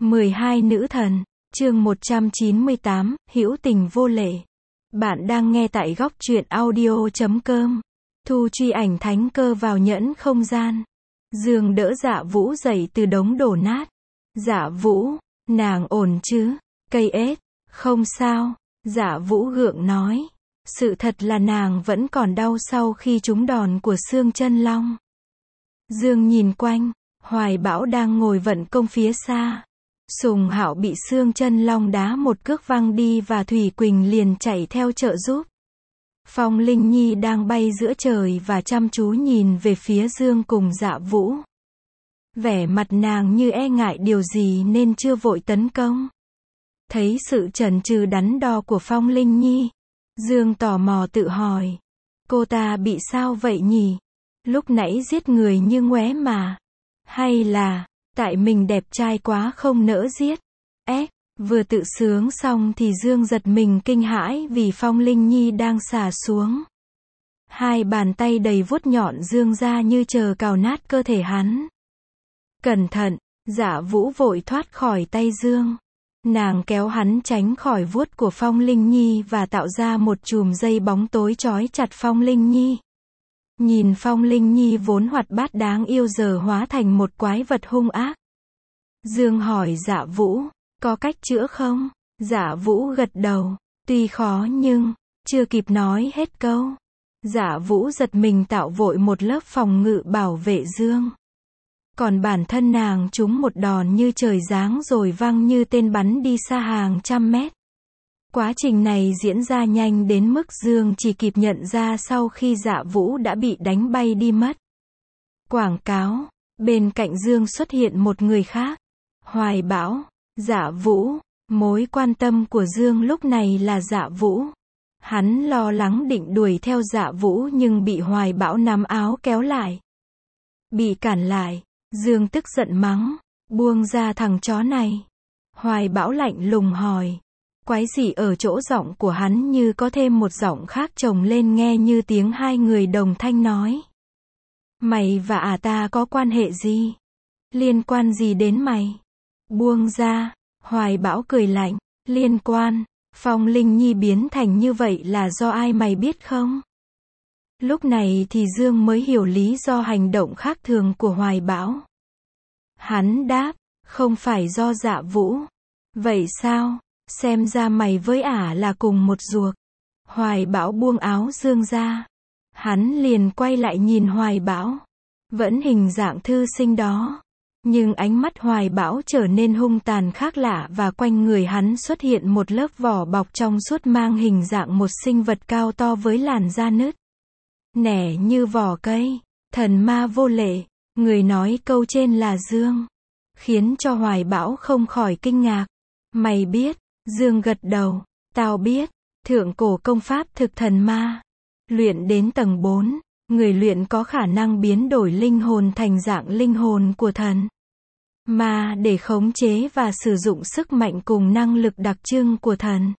12 nữ thần, chương 198, hữu tình vô lệ. Bạn đang nghe tại góc truyện audio.com. Thu truy ảnh thánh cơ vào nhẫn không gian. Dương đỡ Dạ Vũ dậy từ đống đổ nát. Dạ Vũ, nàng ổn chứ? Cây ếch, không sao. Dạ Vũ gượng nói. Sự thật là nàng vẫn còn đau sau khi trúng đòn của xương chân long. Dương nhìn quanh, Hoài Bão đang ngồi vận công phía xa. Sùng Hạo bị xương chân long đá một cước văng đi và Thủy Quỳnh liền chạy theo trợ giúp. Phong Linh Nhi đang bay giữa trời và chăm chú nhìn về phía Dương cùng Dạ Vũ. Vẻ mặt nàng như e ngại điều gì nên chưa vội tấn công. Thấy sự chần chừ đắn đo của Phong Linh Nhi, Dương tò mò tự hỏi. Cô ta bị sao vậy nhỉ? Lúc nãy giết người như ngoé mà. Hay là, tại mình đẹp trai quá không nỡ giết? Vừa tự sướng xong thì Dương giật mình kinh hãi vì Phong Linh Nhi đang xả xuống. Hai bàn tay đầy vuốt nhọn Dương ra như chờ cào nát cơ thể hắn. Cẩn thận, Dạ Vũ vội thoát khỏi tay Dương. Nàng kéo hắn tránh khỏi vuốt của Phong Linh Nhi và tạo ra một chùm dây bóng tối trói chặt Phong Linh Nhi. Nhìn Phong Linh Nhi vốn hoạt bát đáng yêu giờ hóa thành một quái vật hung ác. Dương hỏi Dạ Vũ, có cách chữa không? Dạ Vũ gật đầu, tuy khó nhưng, chưa kịp nói hết câu. Dạ Vũ giật mình tạo vội một lớp phòng ngự bảo vệ Dương. Còn bản thân nàng trúng một đòn như trời giáng rồi văng như tên bắn đi xa hàng trăm mét. Quá trình này diễn ra nhanh đến mức Dương chỉ kịp nhận ra sau khi Dạ Vũ đã bị đánh bay đi mất. Quảng cáo, bên cạnh Dương xuất hiện một người khác. Hoài Bão, Dạ Vũ, mối quan tâm của Dương lúc này là Dạ Vũ. Hắn lo lắng định đuổi theo Dạ Vũ nhưng bị Hoài Bão nắm áo kéo lại. Bị cản lại, Dương tức giận mắng, buông ra thằng chó này. Hoài Bão lạnh lùng hỏi. Quái gì ở chỗ giọng của hắn như có thêm một giọng khác chồng lên nghe như tiếng hai người đồng thanh nói. Mày và ta có quan hệ gì? Liên quan gì đến mày? Buông ra, Hoài Bão cười lạnh, liên quan, Phong Linh Nhi biến thành như vậy là do ai mày biết không? Lúc này thì Dương mới hiểu lý do hành động khác thường của Hoài Bão. Hắn đáp, không phải do Dạ Vũ. Vậy sao? Xem ra mày với ả là cùng một ruột. Hoài Bão buông áo Dương ra. Hắn liền quay lại nhìn Hoài Bão. Vẫn hình dạng thư sinh đó. Nhưng ánh mắt Hoài Bão trở nên hung tàn khác lạ và quanh người hắn xuất hiện một lớp vỏ bọc trong suốt mang hình dạng một sinh vật cao to với làn da nứt nẻ như vỏ cây. Thần ma vô lệ. Người nói câu trên là Dương. Khiến cho Hoài Bão không khỏi kinh ngạc. Mày biết? Dương gật đầu. Tao biết. Thượng cổ công pháp thực thần ma. Luyện đến tầng 4, người luyện có khả năng biến đổi linh hồn thành dạng linh hồn của thần ma để khống chế và sử dụng sức mạnh cùng năng lực đặc trưng của thần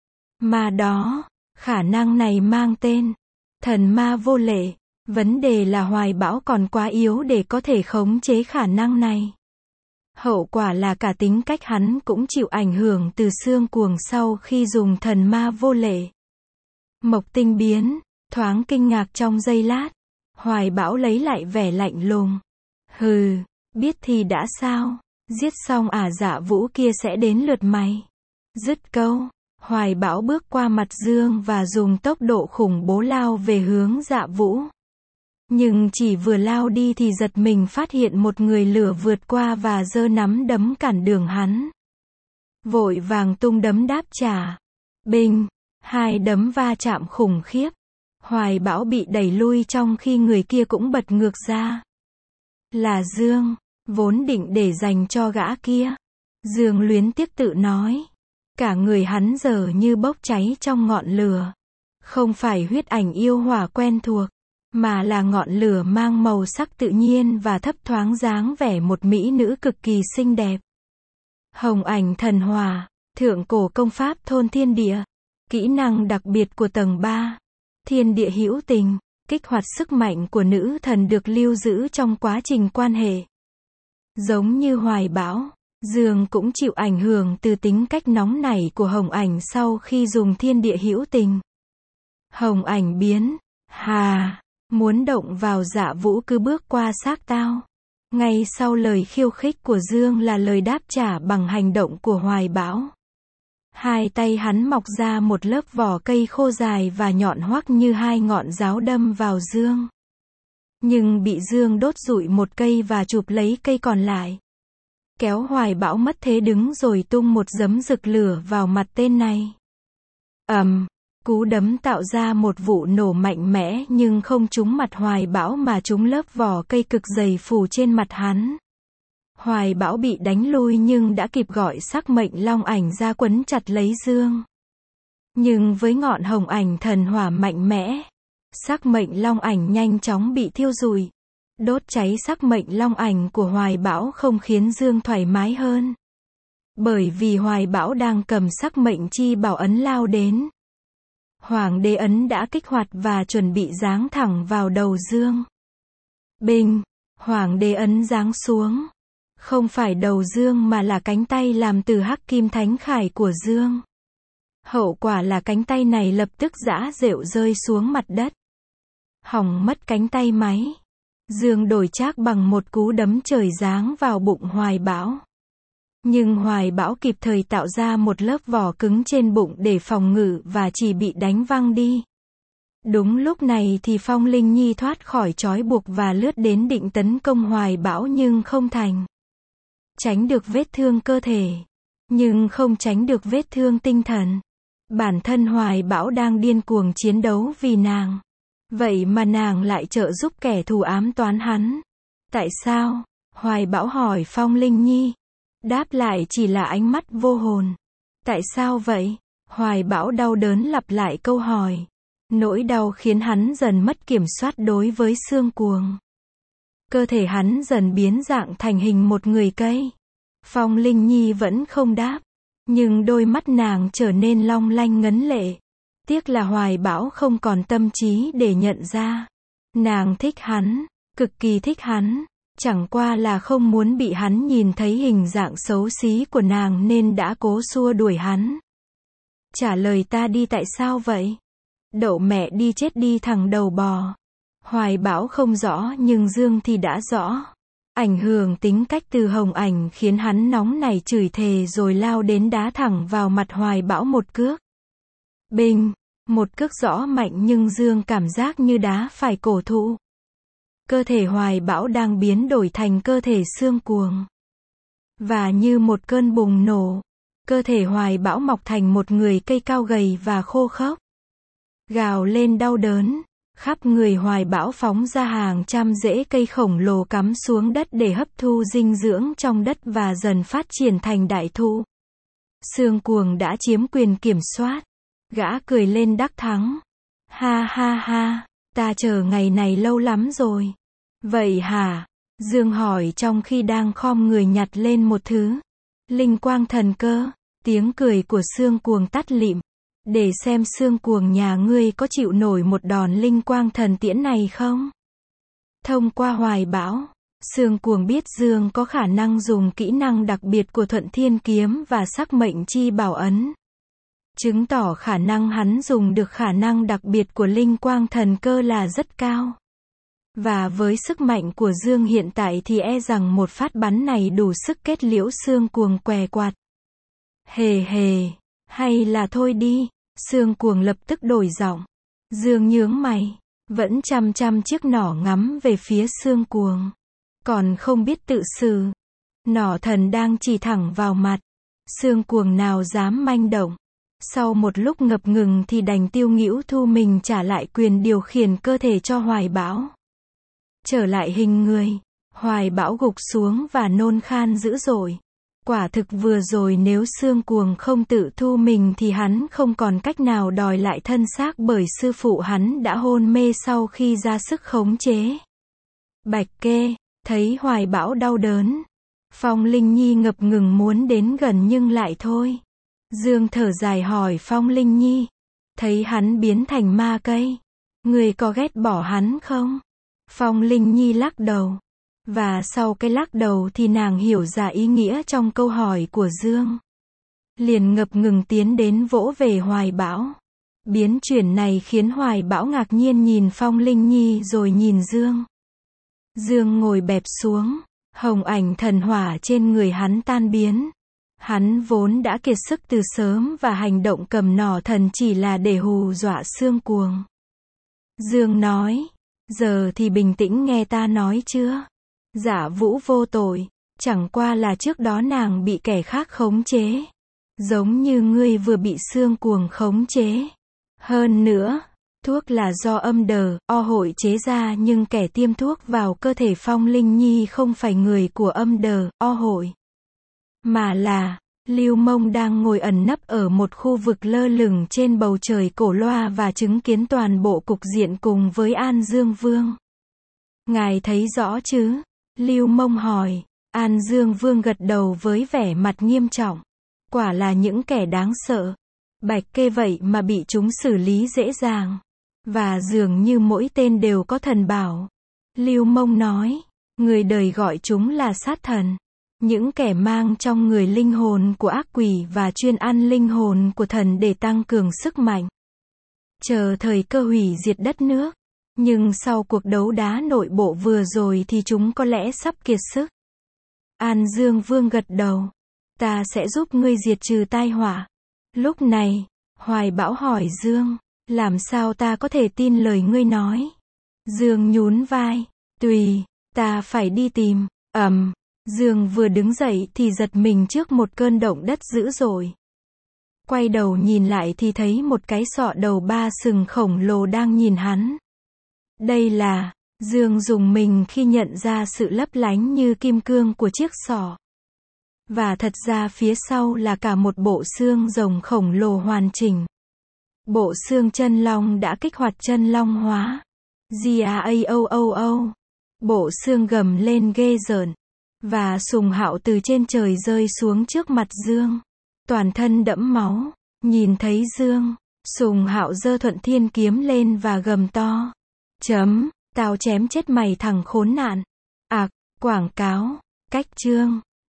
ma đó. Khả năng này mang tên thần ma vô lệ. Vấn đề là Hoài Bão còn quá yếu để có thể khống chế khả năng này. Hậu quả là cả tính cách hắn cũng chịu ảnh hưởng từ xương cuồng sau khi dùng thần ma vô lệ. Mộc Tinh biến, thoáng kinh ngạc trong giây lát. Hoài Bão lấy lại vẻ lạnh lùng. Hừ, biết thì đã sao, giết xong Dạ Vũ kia sẽ đến lượt mày. Dứt câu, Hoài Bão bước qua mặt Dương và dùng tốc độ khủng bố lao về hướng Dạ Vũ. Nhưng chỉ vừa lao đi thì giật mình phát hiện một người lửa vượt qua và giơ nắm đấm cản đường hắn. Vội vàng tung đấm đáp trả. Binh, hai đấm va chạm khủng khiếp. Hoài Bão bị đẩy lui trong khi người kia cũng bật ngược ra. Là Dương, vốn định để dành cho gã kia. Dương luyến tiếc tự nói. Cả người hắn giờ như bốc cháy trong ngọn lửa. Không phải huyết ảnh yêu hỏa quen thuộc, mà là ngọn lửa mang màu sắc tự nhiên và thấp thoáng dáng vẻ một mỹ nữ cực kỳ xinh đẹp. Hồng ảnh thần hỏa, thượng cổ công pháp thôn thiên địa. Kỹ năng đặc biệt của tầng 3. Thiên địa hữu tình, kích hoạt sức mạnh của nữ thần được lưu giữ trong quá trình quan hệ. Giống như Hoài Bão, Dương cũng chịu ảnh hưởng từ tính cách nóng nảy của Hồng Ảnh sau khi dùng thiên địa hữu tình. Hồng Ảnh biến, hà, muốn động vào Dạ Vũ cứ bước qua xác tao. Ngay sau lời khiêu khích của Dương là lời đáp trả bằng hành động của Hoài Bão. Hai tay hắn mọc ra một lớp vỏ cây khô dài và nhọn hoắt như hai ngọn giáo đâm vào Dương. Nhưng bị Dương đốt rụi một cây và chụp lấy cây còn lại. Kéo Hoài Bão mất thế đứng rồi tung một giấm rực lửa vào mặt tên này. Cú đấm tạo ra một vụ nổ mạnh mẽ nhưng không trúng mặt Hoài Bão mà trúng lớp vỏ cây cực dày phủ trên mặt hắn. Hoài Bão bị đánh lui nhưng đã kịp gọi Sắc Mệnh Long Ảnh ra quấn chặt lấy Dương. Nhưng với ngọn Hồng Ảnh thần hỏa mạnh mẽ, Sắc Mệnh Long Ảnh nhanh chóng bị thiêu rụi. Đốt cháy Sắc Mệnh Long Ảnh của Hoài Bão không khiến Dương thoải mái hơn. Bởi vì Hoài Bão đang cầm Sắc Mệnh Chi Bảo ấn lao đến. Hoàng đế ấn đã kích hoạt và chuẩn bị giáng thẳng vào đầu Dương. Bình, Hoàng đế ấn giáng xuống. Không phải đầu Dương mà là cánh tay làm từ Hắc Kim Thánh Khải của Dương. Hậu quả là cánh tay này lập tức giã rệu rơi xuống mặt đất. Hỏng mất cánh tay máy. Dương đổi trác bằng một cú đấm trời giáng vào bụng Hoài Bão. Nhưng Hoài Bão kịp thời tạo ra một lớp vỏ cứng trên bụng để phòng ngự và chỉ bị đánh văng đi. Đúng lúc này thì Phong Linh Nhi thoát khỏi trói buộc và lướt đến định tấn công Hoài Bão nhưng không thành. Tránh được vết thương cơ thể, nhưng không tránh được vết thương tinh thần. Bản thân Hoài Bão đang điên cuồng chiến đấu vì nàng. Vậy mà nàng lại trợ giúp kẻ thù ám toán hắn. Tại sao? Hoài Bão hỏi Phong Linh Nhi. Đáp lại chỉ là ánh mắt vô hồn. Tại sao vậy? Hoài Bão đau đớn lặp lại câu hỏi. Nỗi đau khiến hắn dần mất kiểm soát đối với xương cuồng. Cơ thể hắn dần biến dạng thành hình một người cây. Phong Linh Nhi vẫn không đáp. Nhưng đôi mắt nàng trở nên long lanh ngấn lệ. Tiếc là Hoài Bão không còn tâm trí để nhận ra. Nàng thích hắn, cực kỳ thích hắn. Chẳng qua là không muốn bị hắn nhìn thấy hình dạng xấu xí của nàng nên đã cố xua đuổi hắn. Trả lời ta đi, tại sao vậy? Đậu mẹ đi chết đi thằng đầu bò. Hoài Bão không rõ nhưng Dương thì đã rõ. Ảnh hưởng tính cách từ Hồng Ảnh khiến hắn nóng nảy chửi thề rồi lao đến đá thẳng vào mặt Hoài Bão một cước. Bình, một cước rõ mạnh nhưng Dương cảm giác như đá phải cổ thụ. Cơ thể Hoài Bão đang biến đổi thành cơ thể xương cuồng. Và như một cơn bùng nổ, cơ thể Hoài Bão mọc thành một người cây cao gầy và khô khốc. Gào lên đau đớn, khắp người Hoài Bão phóng ra hàng trăm rễ cây khổng lồ cắm xuống đất để hấp thu dinh dưỡng trong đất và dần phát triển thành đại thụ. Xương cuồng đã chiếm quyền kiểm soát. Gã cười lên đắc thắng. Ha ha ha, ta chờ ngày này lâu lắm rồi. Vậy hả? Dương hỏi trong khi đang khom người nhặt lên một thứ. Linh quang thần cơ. Tiếng cười của xương cuồng tắt lịm. Để xem xương cuồng nhà ngươi có chịu nổi một đòn linh quang thần tiễn này không? Thông qua Hoài Bão, xương cuồng biết Dương có khả năng dùng kỹ năng đặc biệt của Thuận Thiên Kiếm và Sắc Mệnh Chi Bảo ấn. Chứng tỏ khả năng hắn dùng được khả năng đặc biệt của linh quang thần cơ là rất cao. Và với sức mạnh của Dương hiện tại thì e rằng một phát bắn này đủ sức kết liễu xương cuồng què quạt. Hề hề, hay là thôi đi, xương cuồng lập tức đổi giọng. Dương nhướng mày, vẫn chăm chăm chiếc nỏ ngắm về phía xương cuồng. Còn không biết tự xử. Nỏ thần đang chỉ thẳng vào mặt. Xương cuồng nào dám manh động. Sau một lúc ngập ngừng thì đành tiêu nghĩu thu mình trả lại quyền điều khiển cơ thể cho Hoài Bão. Trở lại hình người, Hoài Bão gục xuống và nôn khan dữ dội. Quả thực vừa rồi nếu xương cuồng không tự thu mình thì hắn không còn cách nào đòi lại thân xác bởi sư phụ hắn đã hôn mê sau khi ra sức khống chế. Bạch Kê, thấy Hoài Bão đau đớn. Phong Linh Nhi ngập ngừng muốn đến gần nhưng lại thôi. Dương thở dài hỏi Phong Linh Nhi. Thấy hắn biến thành ma cây. Người có ghét bỏ hắn không? Phong Linh Nhi lắc đầu. Và sau cái lắc đầu thì nàng hiểu ra ý nghĩa trong câu hỏi của Dương. Liền ngập ngừng tiến đến vỗ về Hoài Bão. Biến chuyển này khiến Hoài Bão ngạc nhiên nhìn Phong Linh Nhi rồi nhìn Dương. Dương ngồi bẹp xuống, hồng ảnh thần hỏa trên người hắn tan biến. Hắn vốn đã kiệt sức từ sớm và hành động cầm nỏ thần chỉ là để hù dọa Sương Cuồng. Dương nói, giờ thì bình tĩnh nghe ta nói chưa? Dạ Vũ vô tội, chẳng qua là trước đó nàng bị kẻ khác khống chế. Giống như ngươi vừa bị Sương Cuồng khống chế. Hơn nữa, thuốc là do âm đờ, hội chế ra nhưng kẻ tiêm thuốc vào cơ thể Phong Linh Nhi không phải người của âm đờ, hội. Mà là, Lưu Mông đang ngồi ẩn nấp ở một khu vực lơ lửng trên bầu trời cổ loa và chứng kiến toàn bộ cục diện cùng với An Dương Vương. Ngài thấy rõ chứ? Lưu Mông hỏi. An Dương Vương gật đầu với vẻ mặt nghiêm trọng. Quả là những kẻ đáng sợ. Bạch kê vậy mà bị chúng xử lý dễ dàng. Và dường như mỗi tên đều có thần bảo. Lưu Mông nói, người đời gọi chúng là sát thần. Những kẻ mang trong người linh hồn của ác quỷ và chuyên ăn linh hồn của thần để tăng cường sức mạnh. Chờ thời cơ hủy diệt đất nước. Nhưng sau cuộc đấu đá nội bộ vừa rồi thì chúng có lẽ sắp kiệt sức. An Dương Vương gật đầu. Ta sẽ giúp ngươi diệt trừ tai họa. Lúc này, Hoài Bão hỏi Dương, làm sao ta có thể tin lời ngươi nói? Dương nhún vai, tùy, ta phải đi tìm. Dương vừa đứng dậy thì giật mình trước một cơn động đất dữ dội. Quay đầu nhìn lại thì thấy một cái sọ đầu 3 sừng khổng lồ đang nhìn hắn. Đây là, Dương rùng mình khi nhận ra sự lấp lánh như kim cương của chiếc sọ. Và thật ra phía sau là cả một bộ xương rồng khổng lồ hoàn chỉnh. Bộ xương chân long đã kích hoạt chân long hóa. G-A-A-O-O-O. Bộ xương gầm lên ghê rợn. Và Sùng Hạo từ trên trời rơi xuống trước mặt Dương. Toàn thân đẫm máu. Nhìn thấy Dương, Sùng Hạo giơ Thuận Thiên kiếm lên và gầm to. Tao chém chết mày thằng khốn nạn. Quảng cáo, cách chương.